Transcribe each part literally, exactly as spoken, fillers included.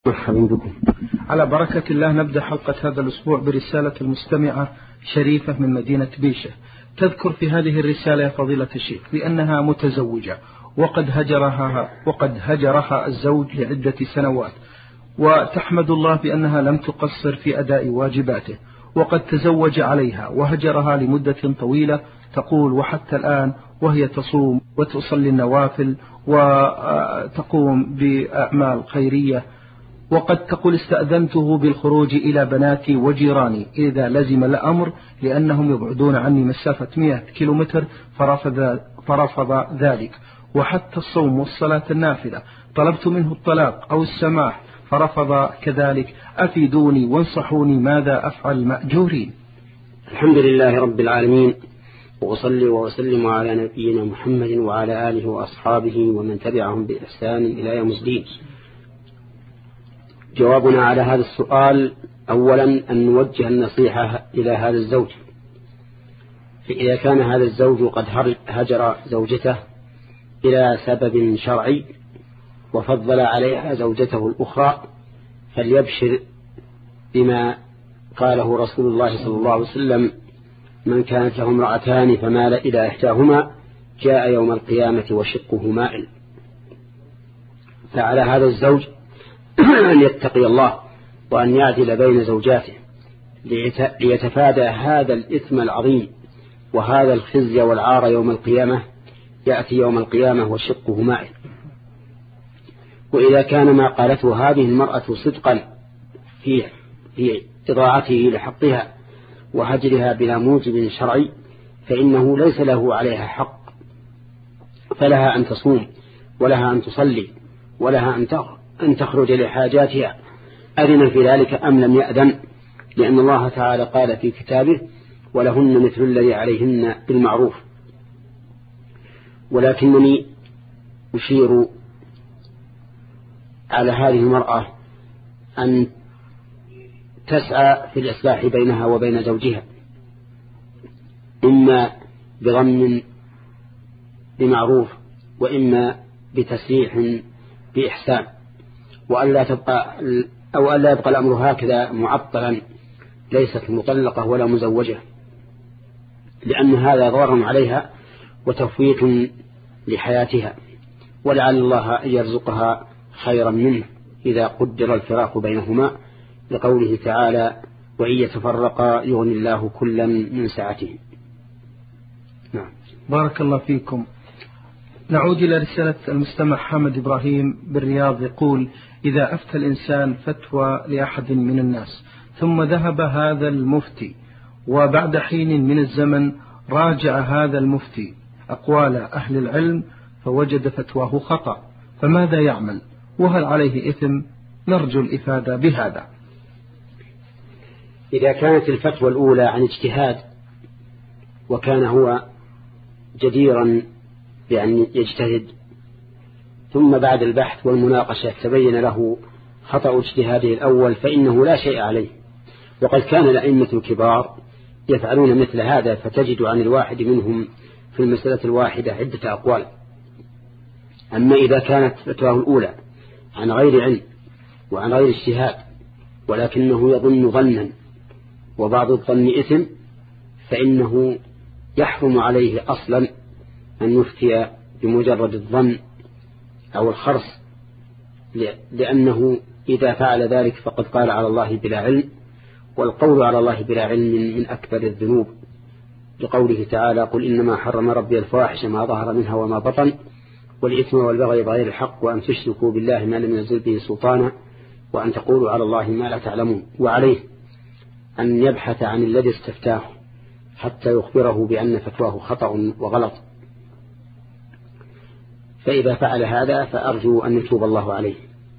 مرحبا بكم. على بركة الله نبدأ حلقة هذا الأسبوع برسالة المستمعة شريفة من مدينة بيشة. تذكر في هذه الرسالة يا فضيلة الشيخ بأنها متزوجة وقد هجرها وقد هجرها الزوج لعدة سنوات، وتحمد الله بأنها لم تقصر في أداء واجباته، وقد تزوج عليها وهجرها لمدة طويلة. تقول وحتى الآن وهي تصوم وتصلي النوافل وتقوم بأعمال خيرية، وقد تقول استأذنته بالخروج إلى بناتي وجيراني إذا لزم الأمر لأنهم يبعدون عني مسافة مئة كيلومتر، فرفض, فرفض ذلك. وحتى الصوم والصلاة النافلة طلبت منه الطلاق أو السماح فرفض كذلك. أفيدوني وانصحوني ماذا أفعل مأجورين. الحمد لله رب العالمين، وأصلي وأسلم على نبينا محمد وعلى آله وأصحابه ومن تبعهم بإحسان إلى يوم الدين. جوابنا على هذا السؤال: أولا أن نوجه النصيحة إلى هذا الزوج. فإذا كان هذا الزوج قد هجر زوجته إلى سبب شرعي وفضل عليها زوجته الأخرى فليبشر بما قاله رسول الله صلى الله عليه وسلم: من كانت له امرأتان فمال إلى إحداهما جاء يوم القيامة وشقه مائل. فعلى هذا الزوج أن يتقي الله وأن يعدل بين زوجاته ليتفادى هذا الإثم العظيم وهذا الخزي والعار يوم القيامة. يأتي يوم القيامة وشقه مائل. وإذا كان ما قالته هذه المرأة صدقا في في إضاعته لحقها وهجرها بلا موجب شرعي فإنه ليس له عليها حق، فلها أن تصوم ولها أن تصلي ولها أن تخرج لحاجاتها، أذن في ذلك أم لم يأذن، لأن الله تعالى قال في كتابه: ولهن مثل الذي عليهن بالمعروف. ولكنني أشير على هذه المرأة أن تسعى في الإصلاح بينها وبين زوجها، إما بضم بمعروف وإما بتسريح بإحسان، وألا تبقى أو ألا يبقى الأمر هكذا معطلا ليست مطلقة ولا مزوجة، لأن هذا ضرر عليها وتفويت لحياتها، ولعل الله أن يرزقها خيرا منه إذا قدر الفراق بينهما، لقوله تعالى: وإن يتفرقا يغني الله كلا من سعته. نعم. بارك الله فيكم. نعود إلى رسالة المستمع حامد إبراهيم بالرياض، يقول: إذا أفتى الإنسان فتوى لأحد من الناس ثم ذهب هذا المفتي وبعد حين من الزمن راجع هذا المفتي أقوال أهل العلم فوجد فتواه خطأ، فماذا يعمل؟ وهل عليه إثم؟ نرجو الإفادة بهذا. إذا كانت الفتوى الأولى عن اجتهاد وكان هو جديرا بأن يجتهد، ثم بعد البحث والمناقشة تبين له خطأ اجتهاده الأول، فإنه لا شيء عليه. وقد كان الأئمة الكبار يفعلون مثل هذا، فتجد عن الواحد منهم في المسألة الواحدة عدة أقوال. أما إذا كانت فتواه الأولى عن غير علم وعن غير اجتهاد ولكنه يظن ظنا وبعض الظن إثم، فإنه يحرم عليه أصلا أن يفتي بمجرد الظن أو الخرص، لأنه إذا فعل ذلك فقد قال على الله بلا علم، والقول على الله بلا علم من أكبر الذنوب، لقوله تعالى: قل إنما حرم ربي الفواحش ما ظهر منها وما بطن والإثم والبغي بغير الحق وأن تشركوا بالله ما لم ينزل به سلطانا وأن تقولوا على الله ما لا تعلمون. وعليه أن يبحث عن الذي استفتاه حتى يخبره بأن فتواه خطأ وغلط، فإذا فعل هذا فأرجو أن يتوب الله عليه.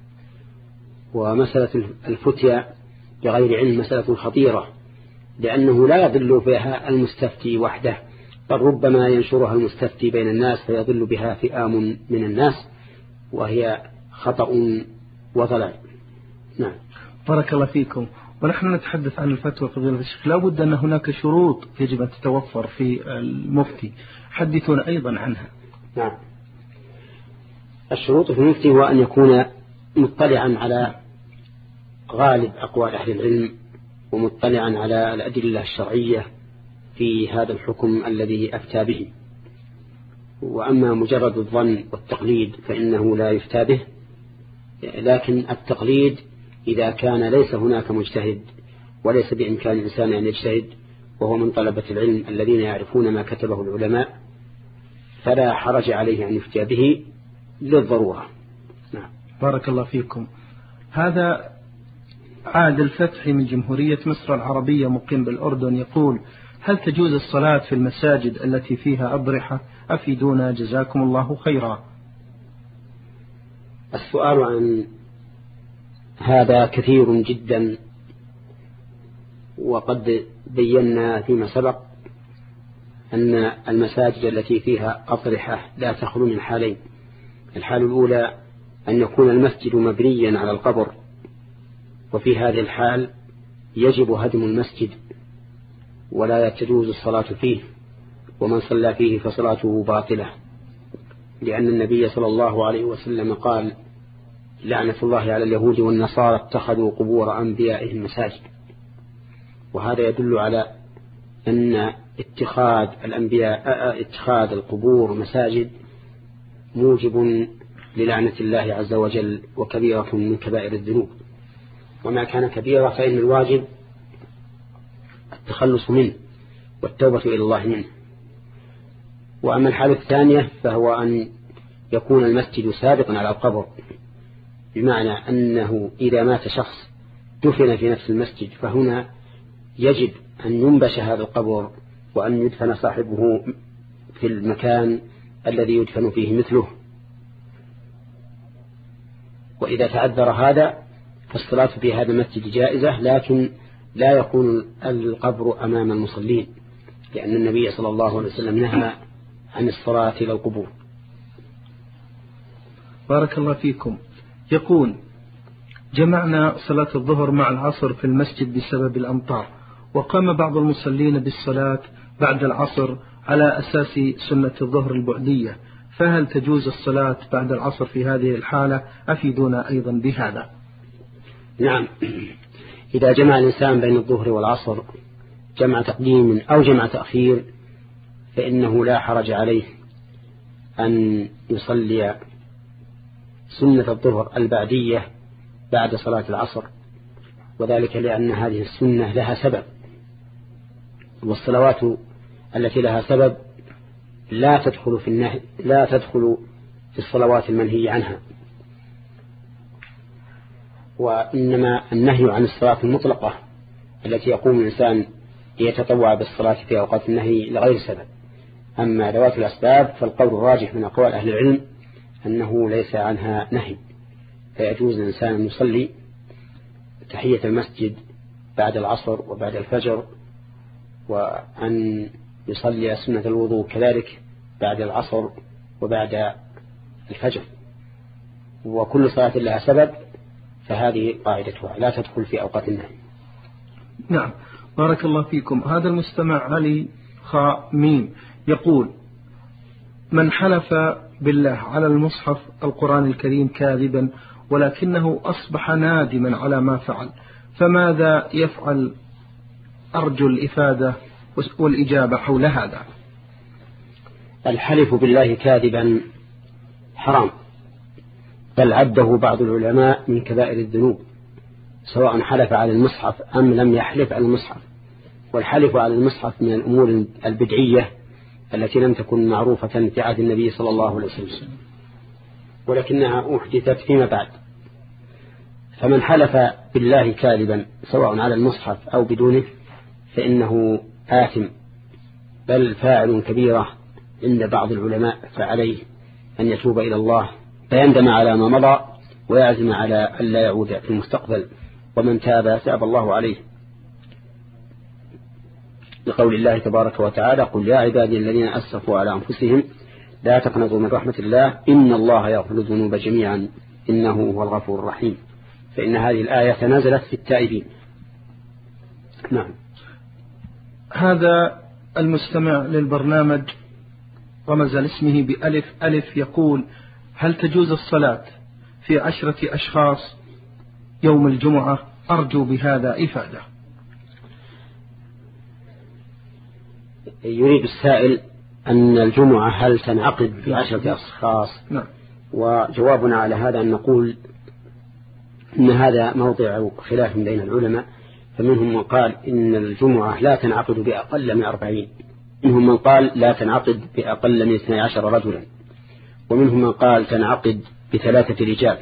ومسألة الفتية بغير علم مسألة خطيرة، لأنه لا يضل بها المستفتي وحده، بل ربما ينشرها المستفتي بين الناس فيضل بها فئام من الناس، وهي خطأ وضلال. نعم. بارك الله فيكم. ونحن نتحدث عن الفتوى فضيلة الشيخ، لا بد أن هناك شروط يجب أن تتوفر في المفتي، حدثونا أيضا عنها. نعم. الشروط في المفتي هو أن يكون مطلعا على غالب أقوال أهل العلم ومطلعا على الأدلة الشرعية في هذا الحكم الذي أفتى به. وأما مجرد الظن والتقليد فإنه لا يفتى به، لكن التقليد إذا كان ليس هناك مجتهد وليس بإمكان الإنسان أن يجتهد وهو من طلبة العلم الذين يعرفون ما كتبه العلماء فلا حرج عليه أن يفتى به للضرورة. نعم. بارك الله فيكم. هذا عادل فتحي من جمهورية مصر العربية مقيم بالأردن يقول: هل تجوز الصلاة في المساجد التي فيها أضرحة؟ أفيدونا جزاكم الله خيرا. السؤال عن هذا كثير جدا، وقد بينا فيما سبق أن المساجد التي فيها أضرحة لا تخلو من حالين. الحال الأولى أن يكون المسجد مبنيا على القبر، وفي هذه الحال يجب هدم المسجد ولا تجوز الصلاة فيه، ومن صلى فيه فصلاته باطلة، لأن النبي صلى الله عليه وسلم قال: لعنة الله على اليهود والنصارى اتخذوا قبور أنبيائهم مساجد. وهذا يدل على أن اتخاذ الأنبياء اتخاذ القبور مساجد موجب للعنة الله عز وجل، وكبيرة من كبائر الذنوب، وما كان كبيرة فإن الواجب التخلص منه والتوبة إلى الله منه. وأما الحالة الثانية فهو أن يكون المسجد سابقا على القبر، بمعنى أنه إذا مات شخص دفن في نفس المسجد فهنا يجب أن ينبش هذا القبر وأن يدفن صاحبه في المكان الذي يدفن فيه مثله. وإذا تعذر هذا فالصلاة في هذا المسجد جائزة، لكن لا يكون القبر أمام المصلين، لأن النبي صلى الله عليه وسلم نهى عن الصلاة إلى القبور. بارك الله فيكم. يقول: جمعنا صلاة الظهر مع العصر في المسجد بسبب الأمطار، وقام بعض المصلين بالصلاة بعد العصر على أساس سنة الظهر البعدية، فهل تجوز الصلاة بعد العصر في هذه الحالة؟ أفيدونا أيضا بهذا. نعم، إذا جمع الإنسان بين الظهر والعصر جمع تقديم أو جمع تأخير فإنه لا حرج عليه أن يصلي سنة الظهر البعدية بعد صلاة العصر، وذلك لأن هذه السنة لها سبب، والصلوات التي لها سبب لا تدخل في النهي لا تدخل في الصلوات المنهي عنها، وإنما النهي عن الصلاة المطلقة التي يقوم الإنسان ليتطوع بالصلاة في أوقات النهي لغير سبب. أما ذوات الأسباب فالقول الراجح من أقوال أهل العلم أنه ليس عنها نهي، فيجوز الإنسان أن يصلي تحية المسجد بعد العصر وبعد الفجر، وأن يصلي سنة الوضوء كذلك بعد العصر وبعد الفجر، وكل صلاة لها سبب فهذه قاعدتها لا تدخل في أوقات النهي. نعم، بارك الله فيكم. هذا المستمع علي خاء ميم يقول: من حلف بالله على المصحف القرآن الكريم كاذبا ولكنه أصبح نادما على ما فعل، فماذا يفعل؟ أرجو الإفادة والإجابة حول هذا. الحلف بالله كاذبا حرام، بل عده بعض العلماء من كبائر الذنوب، سواء حلف على المصحف أم لم يحلف على المصحف. والحلف على المصحف من الأمور البدعية التي لم تكن معروفة في عهد النبي صلى الله عليه وسلم، ولكنها أحدثت فيما بعد. فمن حلف بالله كاذبا سواء على المصحف أو بدونه فإنه آثم، بل فاعل كبيرة عند بعض العلماء، فعليه أن يتوب إلى الله فيندم على ما مضى ويعزم على أن لا يعود في المستقبل، ومن تاب تاب الله عليه، لقول الله تبارك وتعالى: قل يا عبادي الذين أسرفوا على أنفسهم لا تقنطوا من رحمة الله إن الله يغفر الذنوب جميعا إنه هو الغفور الرحيم. فإن هذه الآية نزلت في التائبين. نعم. هذا المستمع للبرنامج رمز لاسمه بألف ألف يقول: هل تجوز الصلاة في عشرة أشخاص يوم الجمعة أرجو بهذا إفادة. يريد السائل أن الجمعة هل تنعقد بعشرة أشخاص؟ نعم. وجوابنا على هذا أن نقول إن هذا موضع خلاف بين العلماء، فمنهم من قال إن الجمعة لا تنعقد بأقل من أربعين، منهم من قال لا تنعقد بأقل من اثني عشر رجلا، ومنهم من قال تنعقد بثلاثة رجال.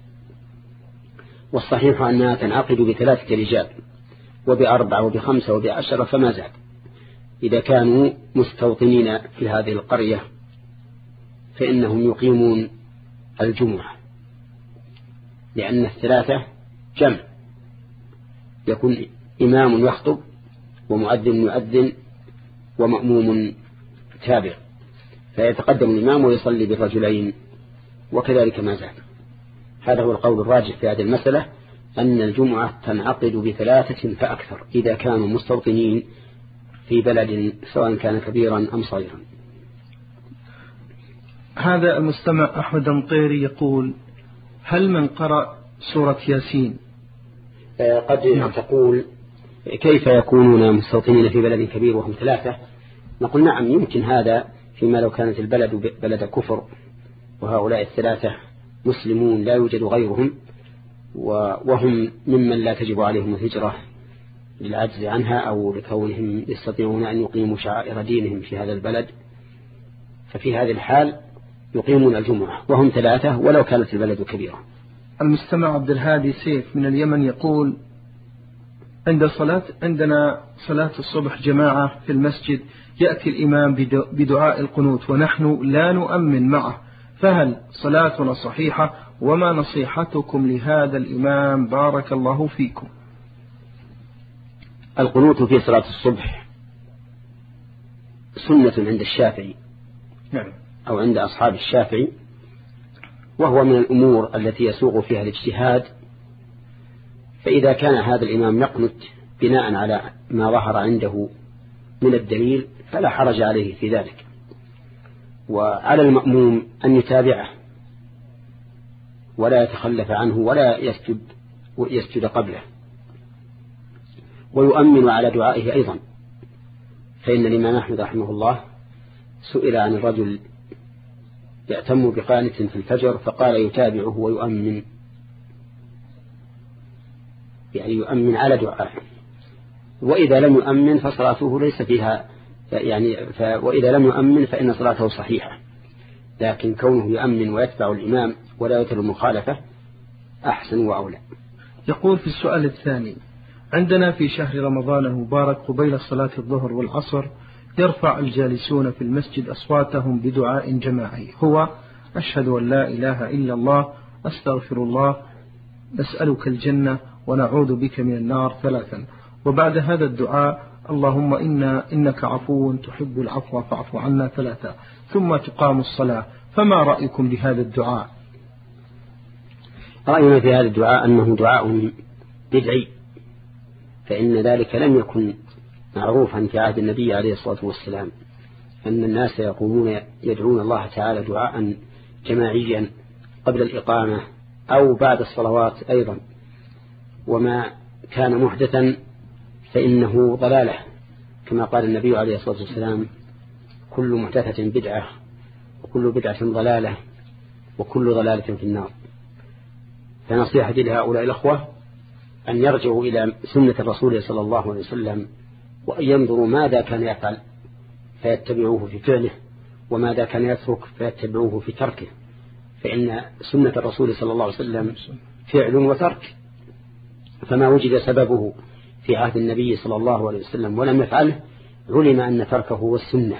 والصحيح أنها تنعقد بثلاثة رجال وبأربعة وبخمسة وبعشرة فما زاد، إذا كانوا مستوطنين في هذه القرية فإنهم يقيمون الجمعة، لأن الثلاثة جمع، يكون إمام يخطب ومؤذن يؤذن ومأموم تابع، فيتقدم الإمام ويصلي بالرجلين وكذلك ما زاد. هذا هو القول الراجح في هذه المسألة، أن الجمعة تنعقد بثلاثة فأكثر إذا كانوا مستوطنين في بلد سواء كان كبيرا أم صغيرا. هذا المستمع أحمد مطيري يقول: هل من قرأ سورة ياسين؟ قد نعم. تقول كيف يكونون مستوطنين في بلد كبير وهم ثلاثة؟ نقول نعم، يمكن هذا فيما لو كانت البلد بلد كفر وهؤلاء الثلاثة مسلمون لا يوجد غيرهم، وهم ممن لا تجب عليهم الهجرة للعجز عنها أو لكونهم يستطيعون أن يقيموا شعائر دينهم في هذا البلد، ففي هذه الحال يقيمون الجمعة وهم ثلاثة ولو كانت البلد كبيرة. المستمع عبد الهادي سيف من اليمن يقول: عند صلاة عندنا صلاة الصبح جماعة في المسجد، يأتي الإمام بدعاء القنوت ونحن لا نؤمن معه، فهل صلاتنا صحيحة؟ وما نصيحتكم لهذا الإمام بارك الله فيكم؟ القنوت في صلاة الصبح سنة عند الشافعي نعم. أو عند أصحاب الشافعي، وهو من الأمور التي يسوغ فيها الاجتهاد، فإذا كان هذا الإمام يقنت بناء على ما ظهر عنده من الدليل فلا حرج عليه في ذلك، وعلى المأموم أن يتابعه ولا يتخلف عنه ولا يسجد يسجد قبله، ويؤمن على دعائه أيضا، فإن الإمام أحمد رحمه الله سئل عن الرجل يأتم بقانت في الفجر فقال يتابعه ويؤمن، يعني يؤمن على دعائه، وإذا لم يؤمن فصلاته ليس فيها يعني ف... وإذا لم يؤمن فإن صلاته صحيحة، لكن كونه يؤمن ويتبع الإمام ولا يتر المخالفة أحسن وأولى. يقول في السؤال الثاني: عندنا في شهر رمضان المبارك قبيل صلاة الظهر والعصر يرفع الجالسون في المسجد أصواتهم بدعاء جماعي، هو: أشهد أن لا إله إلا الله، أستغفر الله، نسألك الجنة، ونعوذ بك من النار ثلاثا، وبعد هذا الدعاء: اللهم إنا إنك عفو تحب العفو فاعف عنا ثلاثا، ثم تقام الصلاة. فما رأيكم بهذا الدعاء؟ رأينا في هذا الدعاء أنه دعاء بدعي، فإن ذلك لم يكن معروفا في عهد النبي عليه الصلاة والسلام، أن الناس يقومون يدعون الله تعالى دعاء جماعيا قبل الإقامة أو بعد الصلوات أيضا، وما كان محدثا فإنه ضلالة، كما قال النبي عليه الصلاة والسلام: كل محدثة بدعة وكل بدعة ضلالة وكل ضلالة في النار. فنصيحتي لهؤلاء الأخوة أن يرجعوا إلى سنة الرسول صلى الله عليه وسلم وأن ينظروا ماذا كان يفعل فيتبعوه في فعله، وماذا كان يترك فيتبعوه في تركه، فإن سنة الرسول صلى الله عليه وسلم فعل وترك، فما وجد سببه في عهد النبي صلى الله عليه وسلم ولم يفعله علم أن تركه هو السنة.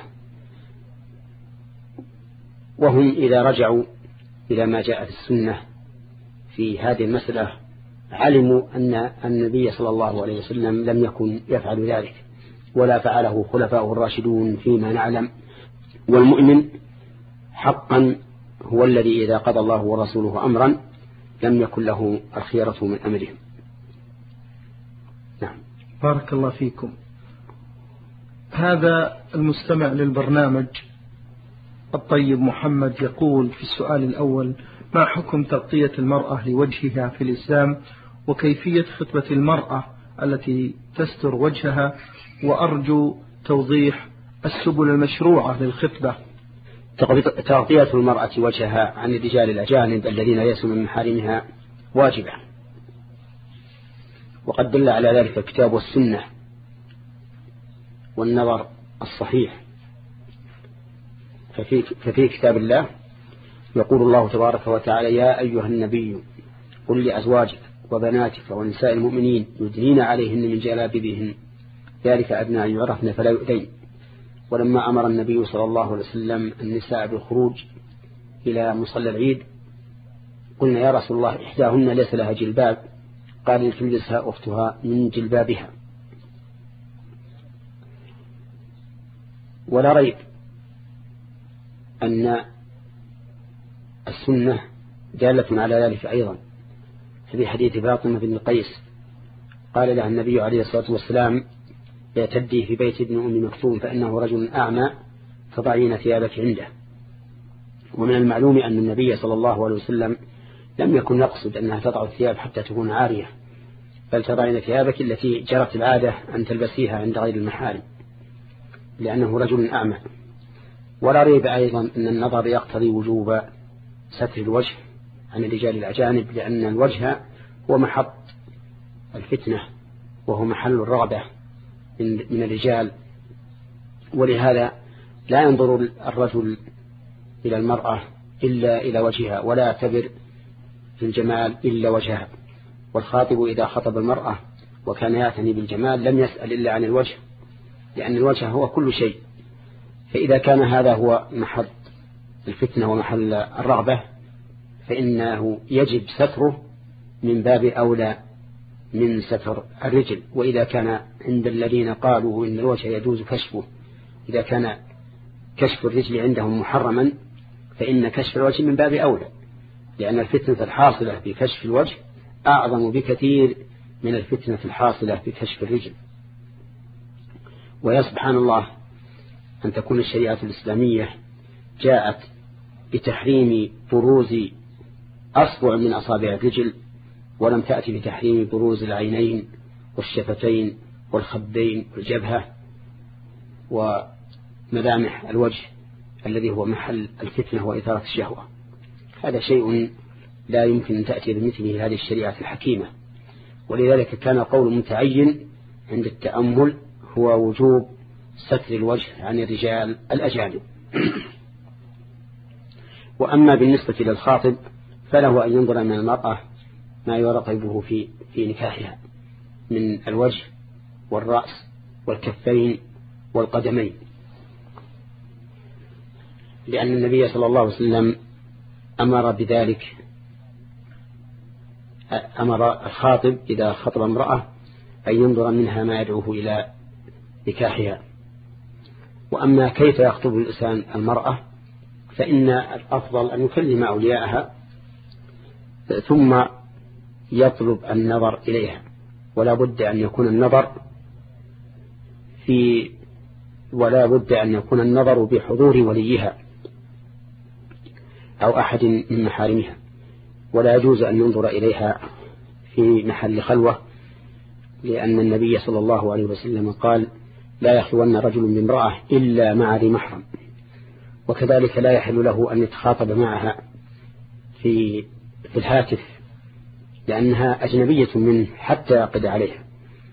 وهم إذا رجعوا إلى ما جاء في السنة في هذه المسألة علموا أن النبي صلى الله عليه وسلم لم يكن يفعل ذلك ولا فعله خلفاؤه الراشدون فيما نعلم. والمؤمن حقا هو الذي إذا قضى الله ورسوله أمرا لم يكن له الخيرة من أمرهم. نعم. بارك الله فيكم. هذا المستمع للبرنامج الطيب محمد يقول في السؤال الأول: ما حكم تغطية المرأة لوجهها في الإسلام وكيفية خطبة المرأة التي تستر وجهها، وأرجو توضيح السبل المشروعة للخطبة. تغطية المرأة وجهها عن الرجال الأجانب الذين ليسوا من محارمها واجبة، وقد دل على ذلك الكتاب والسنة والنظر الصحيح. ففي, ففي كتاب الله يقول الله تبارك وتعالى: يا أيها النبي قل لأزواجك وبناتك ونساء المؤمنين يدنين عليهن من جلابيبهن ذلك أدنى أن يعرفن فلا يؤذين. ولما أمر النبي صلى الله عليه وسلم النساء بالخروج إلى مصلى العيد قلنا: يا رسول الله إحداهن ليس لها جلباب، قال: لتلبسها أختها من جلبابها. ولا ريب أن السنة دالة على ذلك أيضا. في حديث فاطمة بن قيس قال لها النبي عليه الصلاة والسلام: اعتدي في بيت ابن أم مكتوم فإنه رجل أعمى فضعين ثيابك عنده. ومن المعلوم أن النبي صلى الله عليه وسلم لم يكن يقصد أنها تضع الثياب حتى تكون عارية، بل تضعين ثيابك التي جرت العادة أن تلبسيها عند غير المحارم، لأنه رجل أعمى. ولا ريب أيضا أن النظر يقتضي وجوب ستر الوجه عن الرجال الأجانب، لأن الوجه هو محط الفتنة وهو محل الرغبة من الرجال، ولهذا لا ينظر الرجل إلى المرأة إلا إلى وجهها، ولا يعتبر في الجمال إلا وجهها. والخاطب إذا خطب المرأة وكان يعتني بالجمال لم يسأل إلا عن الوجه، لأن الوجه هو كل شيء. فإذا كان هذا هو محط الفتنة ومحل الرغبة فإنه يجب ستره من باب أولى من ستر الرجل. وإذا كان عند الذين قالوا إن الوجه يجوز كشفه، إذا كان كشف الرجل عندهم محرما فإن كشف الوجه من باب أولى، لأن الفتنة الحاصلة بكشف الوجه أعظم بكثير من الفتنة الحاصلة بكشف الرجل. ويا سبحان الله أن تكون الشريعة الإسلامية جاءت بتحريم بروز أصبع من أصابع الرجل، ولم تأتي بتحريم بروز العينين والشفتين والخدين والجبهة وملامح الوجه الذي هو محل الفتنة وإثارة الشهوة. هذا شيء لا يمكن أن تأتي بمثله هذه الشريعة الحكيمة. ولذلك كان قول متعين عند التأمل هو وجوب ستر الوجه عن الرجال الأجانب. وأما بالنسبة للخاطب فله أن ينظر من المرأة ما يرغبه في في نكاحها من الوجه والرأس والكفين والقدمين، لأن النبي صلى الله عليه وسلم أمر بذلك، أمر الخاطب إذا خطب امرأة أن ينظر منها ما يدعوه إلى نكاحها. وأما كيف يخطب الإنسان المرأة فإن الأفضل أن يكلم أولياءها ثم يطلب النظر إليها، ولا بد أن يكون النظر في ولا بد أن يكون النظر بحضور وليها أو أحد من محارمها، ولا يجوز أن ينظر إليها في محل خلوة، لأن النبي صلى الله عليه وسلم قال: لا يخلون رجل بامرأة إلا مع ذي محرم. وكذلك لا يحل له أن يتخاطب معها في في الهاتف، لأنها أجنبية منه حتى يعقد عليها،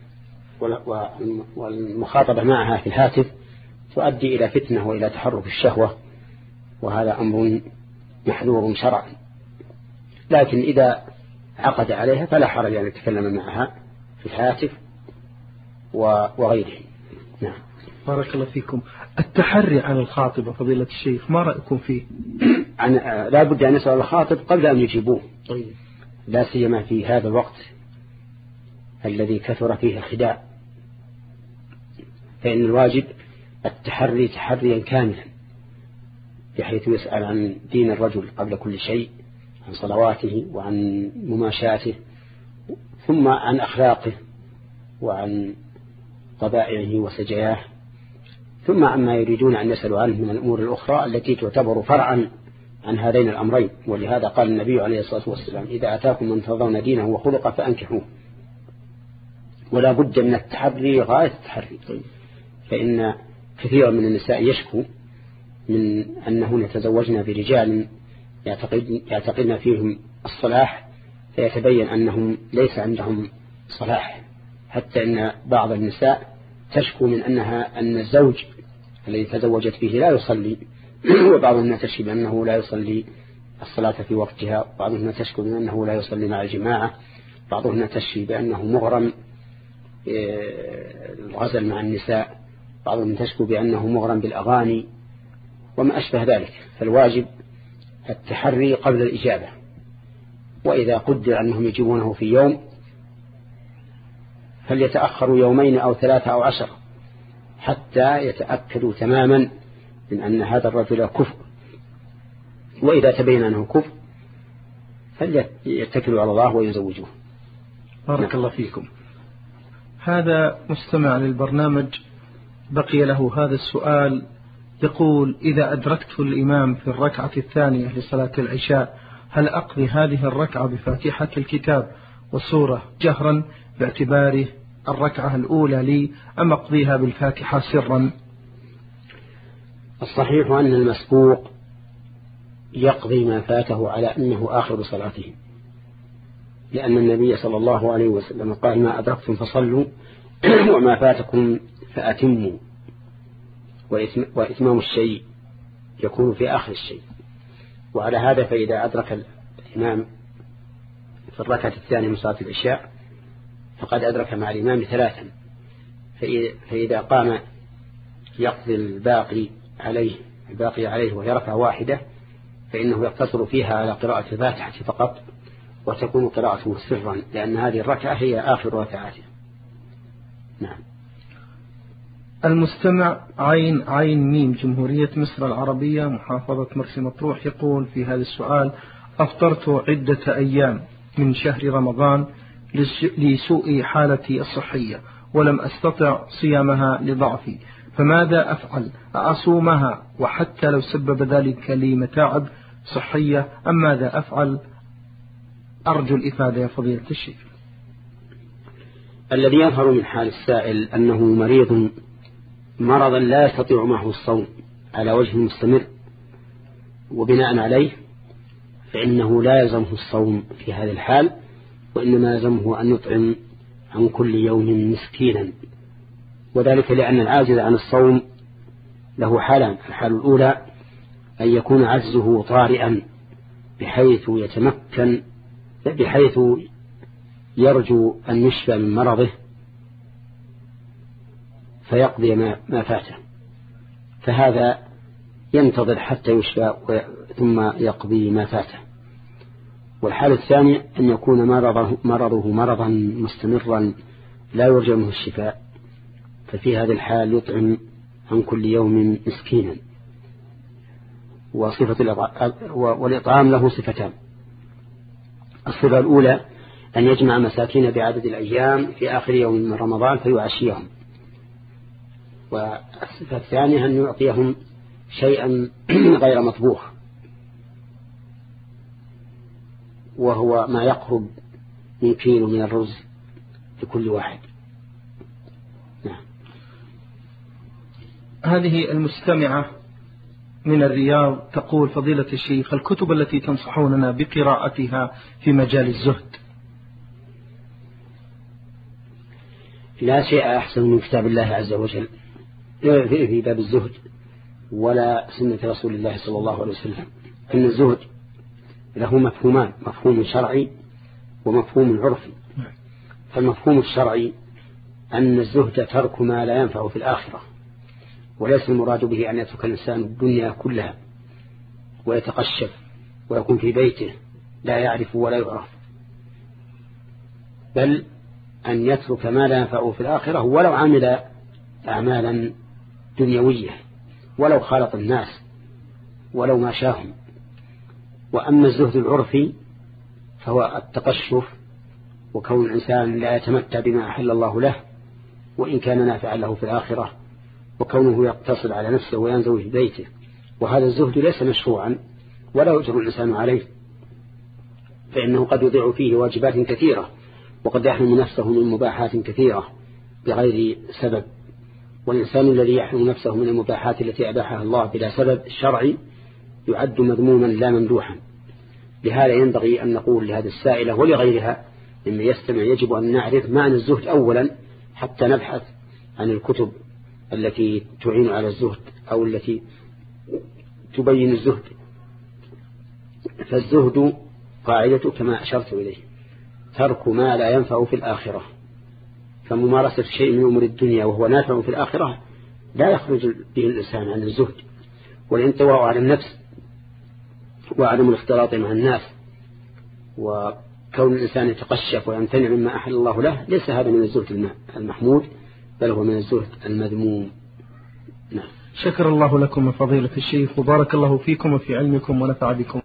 والمخاطبة معها في الهاتف تؤدي إلى فتنة وإلى تحرك الشهوة، وهذا أمر محذور شرعا. لكن إذا عقد عليها فلا حرج أن يتكلم معها في الهاتف وغيره. نعم. بارك الله فيكم. التحري عن الخاطبة فضيلة الشيخ ما رأيكم فيه؟ عن لا بد أن يسأل الخاطب قبل أن يجيبوه. طيب. لا سيما في هذا الوقت الذي كثر فيه الخداع، فإن الواجب التحري تحريا كاملا، بحيث يسأل عن دين الرجل قبل كل شيء، عن صلواته وعن مماشاته، ثم عن أخلاقه وعن طبائعه وسجياه، ثم عما يريدون أن يسألوا عنه من الأمور الأخرى التي تعتبر فرعا عن هذين الأمرين. ولهذا قال النبي عليه الصلاة والسلام إذا أتاكم من ترضون دينه وخلقه فأنكحوه. ولا بد من التحري غاية التحري، فإن كثيرا من النساء يشكو من أنهن يتزوجن برجال يعتقدن فيهم الصلاح، فيتبين أنهم ليس عندهم صلاح، حتى أن بعض النساء تشكو من أنها أن الزوج الذي تزوجت به لا يصلي، وبعضهم تشكو بأنه لا يصلي الصلاة في وقتها، بعضهم تشكو من أنه لا يصلي مع الجماعة، بعضهم تشكو بأنه مغرم الغزل مع النساء، بعضهم تشكو بأنه مغرم بالأغاني وما أشبه ذلك. فالواجب التحري قبل الإجابة، وإذا قدر أنهم يجيبونه في يوم فليتأخروا يومين أو ثلاثة أو عشر حتى يتأكدوا تماما من أن هذا الرجل كفر، وإذا تبين أنه كفر فليتكلوا على الله ويزوجوه. بارك نعم. الله فيكم. هذا مستمع للبرنامج بقي له هذا السؤال، يقول إذا أدركت الإمام في الركعة الثانية لصلاة العشاء هل أقضي هذه الركعة بفاتحة الكتاب والسورة جهرا باعتباره الركعة الأولى لي، أم أقضيها بالفاتحة سرا؟ الصحيح أن المسبوق يقضي ما فاته على أنه آخر صلاته، لأن النبي صلى الله عليه وسلم قال ما أدركتم فصلوا وما فاتكم فأتموا، وإتمام الشيء يكون في آخر الشيء. وعلى هذا فإذا أدرك الإمام في الركعة الثانية من صلاة العشاء فقد أدرك مع الإمام ثلاثا، فإذا قام يقضي الباقي عليه الباقي عليه وهي ركعة واحدة فإنه يقتصر فيها على قراءة الفاتحة فقط، وتكون قراءته سرا، لأن هذه الركعة هي آخر ركعاته. نعم. المستمع عين عين ميم جمهورية مصر العربية محافظة مرسى مطروح يقول في هذا السؤال أفطرت عدة أيام من شهر رمضان لسوء حالتي الصحية ولم أستطع صيامها لضعفي، فماذا أفعل؟ أصومها وحتى لو سبب ذلك لي متاعب صحية أم ماذا أفعل؟ أرجو الإفادة يا فضيلة الشيخ. الذي يظهر من حال السائل أنه مريض مرضا لا يستطيع معه الصوم على وجه مستمر، وبناء عليه فإنه لا يلزمه الصوم في هذه الحال، وإنما يلزمه أن يطعم عن كل يوم مسكينا، وذلك لأن العاجز عن الصوم له حالان. الحال الأولى أن يكون عجزه طارئا بحيث يتمكن بحيث يرجو أن يشفى من مرضه فيقضي ما فاته، فهذا ينتظر حتى يشفى ثم يقضي ما فاته. والحالة الثانية أن يكون مرضه, مرضه مرضا مستمرا لا يرجى منه الشفاء، ففي هذا الحال يطعم عن كل يوم مسكينا. وصفة والإطعام له صفتان: الصفة الأولى أن يجمع مساكين بعدد الأيام في آخر يوم من رمضان فيعشيهم، والصفة الثانية أن يعطيهم شيئا غير مطبوخ وهو ما يقرب من كيلو من الرز لكل واحد. نعم. هذه المستمعة من الرياض تقول فضيلة الشيخ الكتب التي تنصحوننا بقراءتها في مجال الزهد؟ لا شيء أحسن من كتاب الله عز وجل في باب الزهد ولا سنة رسول الله صلى الله عليه وسلم. إن الزهد له مفهومان: مفهوم شرعي ومفهوم عرفي. فالمفهوم الشرعي أن الزهد ترك ما لا ينفع في الآخرة، وليس المراد به أن يترك الإنسان الدنيا كلها ويتقشف ويكون في بيته لا يعرف ولا يعرف، بل أن يترك ما لا ينفعه في الآخرة ولو عمل أعمالا دنيوية، ولو خالط الناس، ولو ما شاهم. وأما الزهد العرفي فهو التقشف وكون الإنسان لا يتمتع بما أحل الله له وإن كان نافعا له في الآخرة، وكونه يقتصر على نفسه وينزوي في بيته، وهذا الزهد ليس مشروعا ولا يؤجر الإنسان عليه، فإنه قد يضيع فيه واجبات كثيرة، وقد يحرم نفسه من مباحات كثيرة بغير سبب. والإنسان الذي يحرم نفسه من المباحات التي أباحها الله بلا سبب شرعي يعد مذموما لا ممدوحا. لهذا ينبغي أن نقول لهذه السائلة ولغيرها مما يستمع يجب أن نعرف معنى الزهد أولا حتى نبحث عن الكتب التي تعين على الزهد أو التي تبين الزهد. فالزهد قاعدة كما أشرت إليه ترك ما لا ينفع في الآخرة، فممارسة شيء من أمور الدنيا وهو نافع في الآخرة لا يخرج به الإنسان عن الزهد. والانطواء على النفس وعدم الاختلاط مع الناس وكون الإنسان يتقشف ويمتنع مما أحل الله له ليس هذا من الزهد المحمود، بل هو من الزهد المذموم. نعم. شكر الله لكم من فضيلة الشيخ وبارك الله فيكم وفي علمكم ونفع بكم.